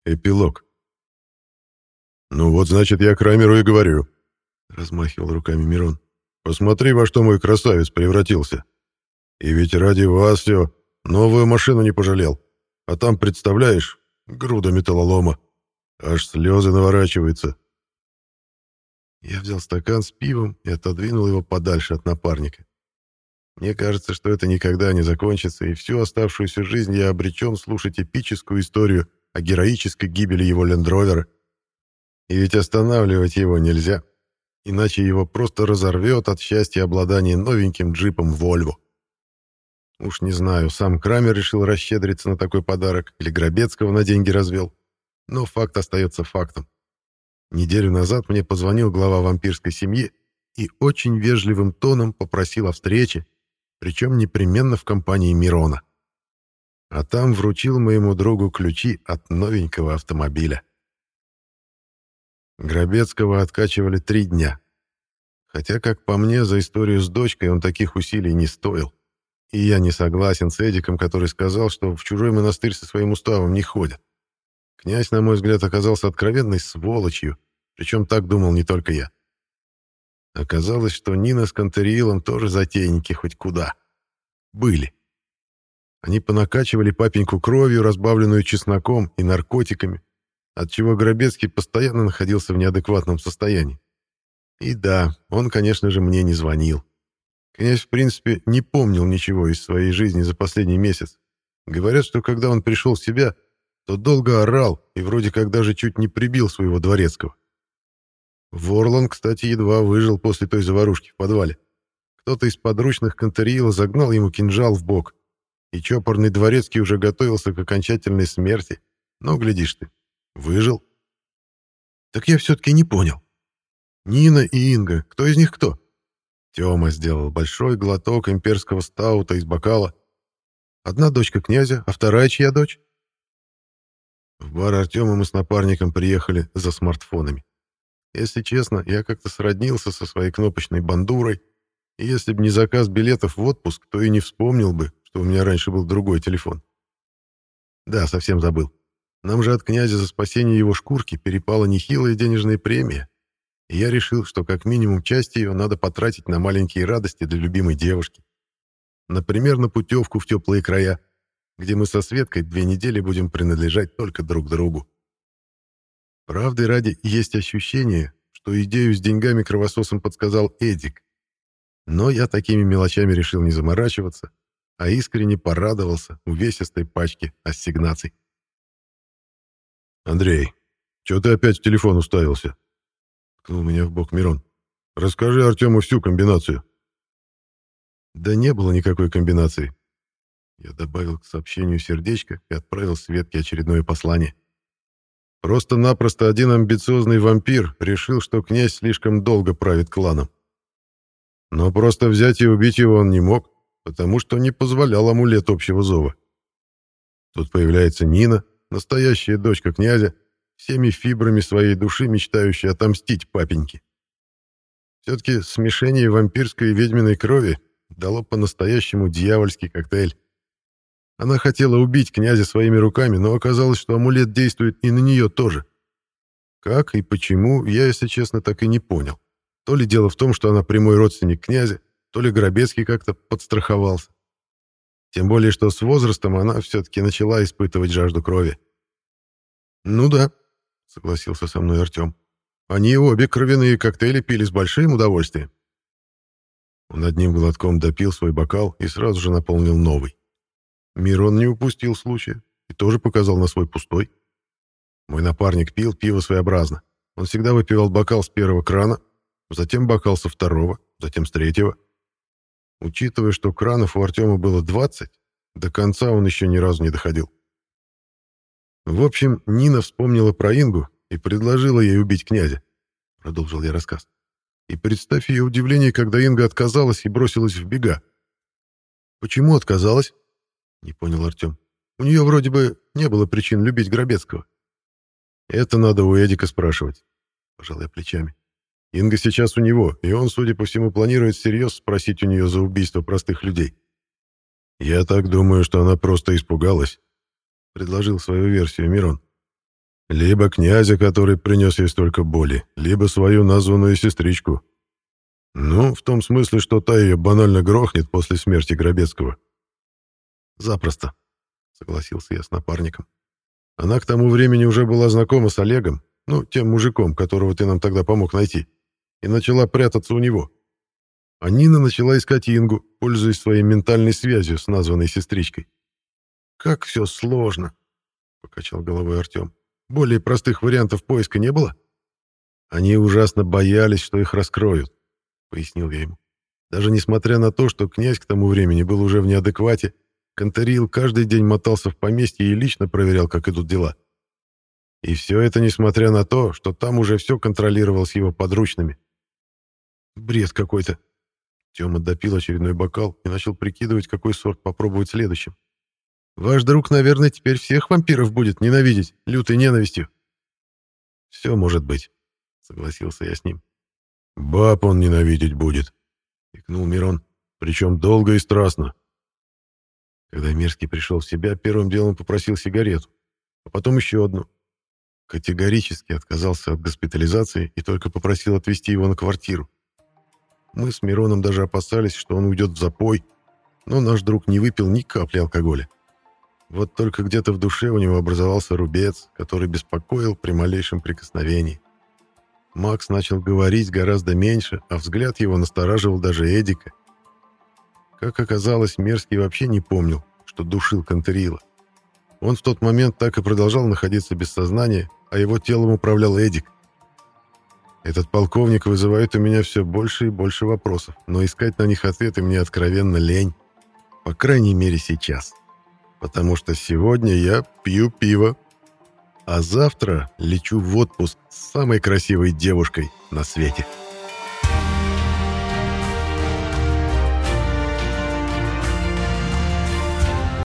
Эпилог. «Ну вот, значит, я Крамеру и говорю», — размахивал руками Мирон. «Посмотри, во что мой красавец превратился. И ведь ради вас все, новую машину не пожалел. А там, представляешь, груда металлолома. Аж слезы наворачиваются». Я взял стакан с пивом и отодвинул его подальше от напарника. Мне кажется, что это никогда не закончится, и всю оставшуюся жизнь я обречен слушать эпическую историю о героической гибели его лендровера. И ведь останавливать его нельзя, иначе его просто разорвет от счастья обладания новеньким джипом «Вольво». Уж не знаю, сам Крамер решил расщедриться на такой подарок или Грабецкого на деньги развел, но факт остается фактом. Неделю назад мне позвонил глава вампирской семьи и очень вежливым тоном попросил о встрече, причем непременно в компании Мирона. А там вручил моему другу ключи от новенького автомобиля. Грабецкого откачивали 3 дня. Хотя, как по мне, за историю с дочкой он таких усилий не стоил. И я не согласен с Эдиком, который сказал, что в чужой монастырь со своим уставом не ходят. Князь, на мой взгляд, оказался откровенной сволочью, причем так думал не только я. Оказалось, что Нина с Кантериилом тоже затейники хоть куда. Были. Они понакачивали папеньку кровью, разбавленную чесноком и наркотиками, отчего Грабецкий постоянно находился в неадекватном состоянии. И да, он, конечно же, мне не звонил. Князь, в принципе, не помнил ничего из своей жизни за последний месяц. Говорят, что когда он пришел в себя, то долго орал и вроде как даже чуть не прибил своего дворецкого. Ворлан, кстати, едва выжил после той заварушки в подвале. Кто-то из подручных Кантериила загнал ему кинжал в бок, и чопорный дворецкий уже готовился к окончательной смерти. Но, глядишь ты, выжил. Так я все-таки не понял. Нина и Инга, кто из них кто? Тёма сделал большой глоток имперского стаута из бокала. Одна дочка князя, а вторая чья дочь? В бар Артема мы с напарником приехали за смартфонами. Если честно, я как-то сроднился со своей кнопочной бандурой, и если бы не заказ билетов в отпуск, то и не вспомнил бы, что у меня раньше был другой телефон. Да, совсем забыл. Нам же от князя за спасение его шкурки перепала нехилая денежная премия, и я решил, что как минимум часть ее надо потратить на маленькие радости для любимой девушки. Например, на путевку в теплые края, где мы со Светкой 2 недели будем принадлежать только друг другу. Правды ради, есть ощущение, что идею с деньгами кровососом подсказал Эдик. Но я такими мелочами решил не заморачиваться, а искренне порадовался увесистой пачке ассигнаций. «Андрей, чё ты опять в телефон уставился?» — ткнул меня в бок Мирон. «Расскажи Артему всю комбинацию». Да не было никакой комбинации. Я добавил к сообщению сердечко и отправил Светке очередное послание. Просто-напросто один амбициозный вампир решил, что князь слишком долго правит кланом. Но просто взять и убить его он не мог, потому что не позволял амулет общего зова. Тут появляется Нина, настоящая дочка князя, всеми фибрами своей души мечтающая отомстить папеньке. Все-таки смешение вампирской и ведьминой крови дало по-настоящему дьявольский коктейль. Она хотела убить князя своими руками, но оказалось, что амулет действует и на нее тоже. Как и почему, я, если честно, так и не понял. То ли дело в том, что она прямой родственник князя, то ли Грабецкий как-то подстраховался. Тем более, что с возрастом она все-таки начала испытывать жажду крови. «Ну да», — согласился со мной Артем. «Они обе кровяные коктейли пили с большим удовольствием». Он одним глотком допил свой бокал и сразу же наполнил новый. Мирон не упустил случая и тоже показал на свой пустой. Мой напарник пил пиво своеобразно. Он всегда выпивал бокал с первого крана, затем бокал со второго, затем с третьего. Учитывая, что кранов у Артема было 20, до конца он еще ни разу не доходил. В общем, Нина вспомнила про Ингу и предложила ей убить князя, продолжил я рассказ. И представь ее удивление, когда Инга отказалась и бросилась в бега. «Почему отказалась?» — не понял Артем. «У нее вроде бы не было причин любить Грабецкого». «Это надо у Эдика спрашивать», — пожал я плечами. «Инга сейчас у него, и он, судя по всему, планирует всерьез спросить у нее за убийство простых людей». «Я так думаю, что она просто испугалась», — предложил свою версию Мирон. Либо князя, который принес ей столько боли, либо свою названную сестричку. Ну, в том смысле, что та ее банально грохнет после смерти Грабецкого. Запросто, согласился я с напарником. Она к тому времени уже была знакома с Олегом, ну, тем мужиком, которого ты нам тогда помог найти, и начала прятаться у него. А Нина начала искать Ингу, пользуясь своей ментальной связью с названной сестричкой. «Как все сложно!» — покачал головой Артем. «Более простых вариантов поиска не было?» «Они ужасно боялись, что их раскроют», — пояснил я ему. «Даже несмотря на то, что князь к тому времени был уже в неадеквате, Конторил каждый день мотался в поместье и лично проверял, как идут дела. И все это несмотря на то, что там уже все контролировалось его подручными». «Бред какой-то!» Тёма допил очередной бокал и начал прикидывать, какой сорт попробовать следующим. «Ваш друг, наверное, теперь всех вампиров будет ненавидеть лютой ненавистью». «Все может быть», — согласился я с ним. «Баб он ненавидеть будет», — икнул Мирон. «Причем долго и страстно». Когда Мирский пришел в себя, первым делом попросил сигарету, а потом еще одну. Категорически отказался от госпитализации и только попросил отвезти его на квартиру. Мы с Мироном даже опасались, что он уйдет в запой, но наш друг не выпил ни капли алкоголя. Вот только где-то в душе у него образовался рубец, который беспокоил при малейшем прикосновении. Макс начал говорить гораздо меньше, а взгляд его настораживал даже Эдика. Как оказалось, Мерзкий вообще не помнил, что душил Контерила. Он в тот момент так и продолжал находиться без сознания, а его телом управлял Эдик. Этот полковник вызывает у меня все больше и больше вопросов, но искать на них ответы мне откровенно лень. По крайней мере сейчас. Потому что сегодня я пью пиво, а завтра лечу в отпуск с самой красивой девушкой на свете.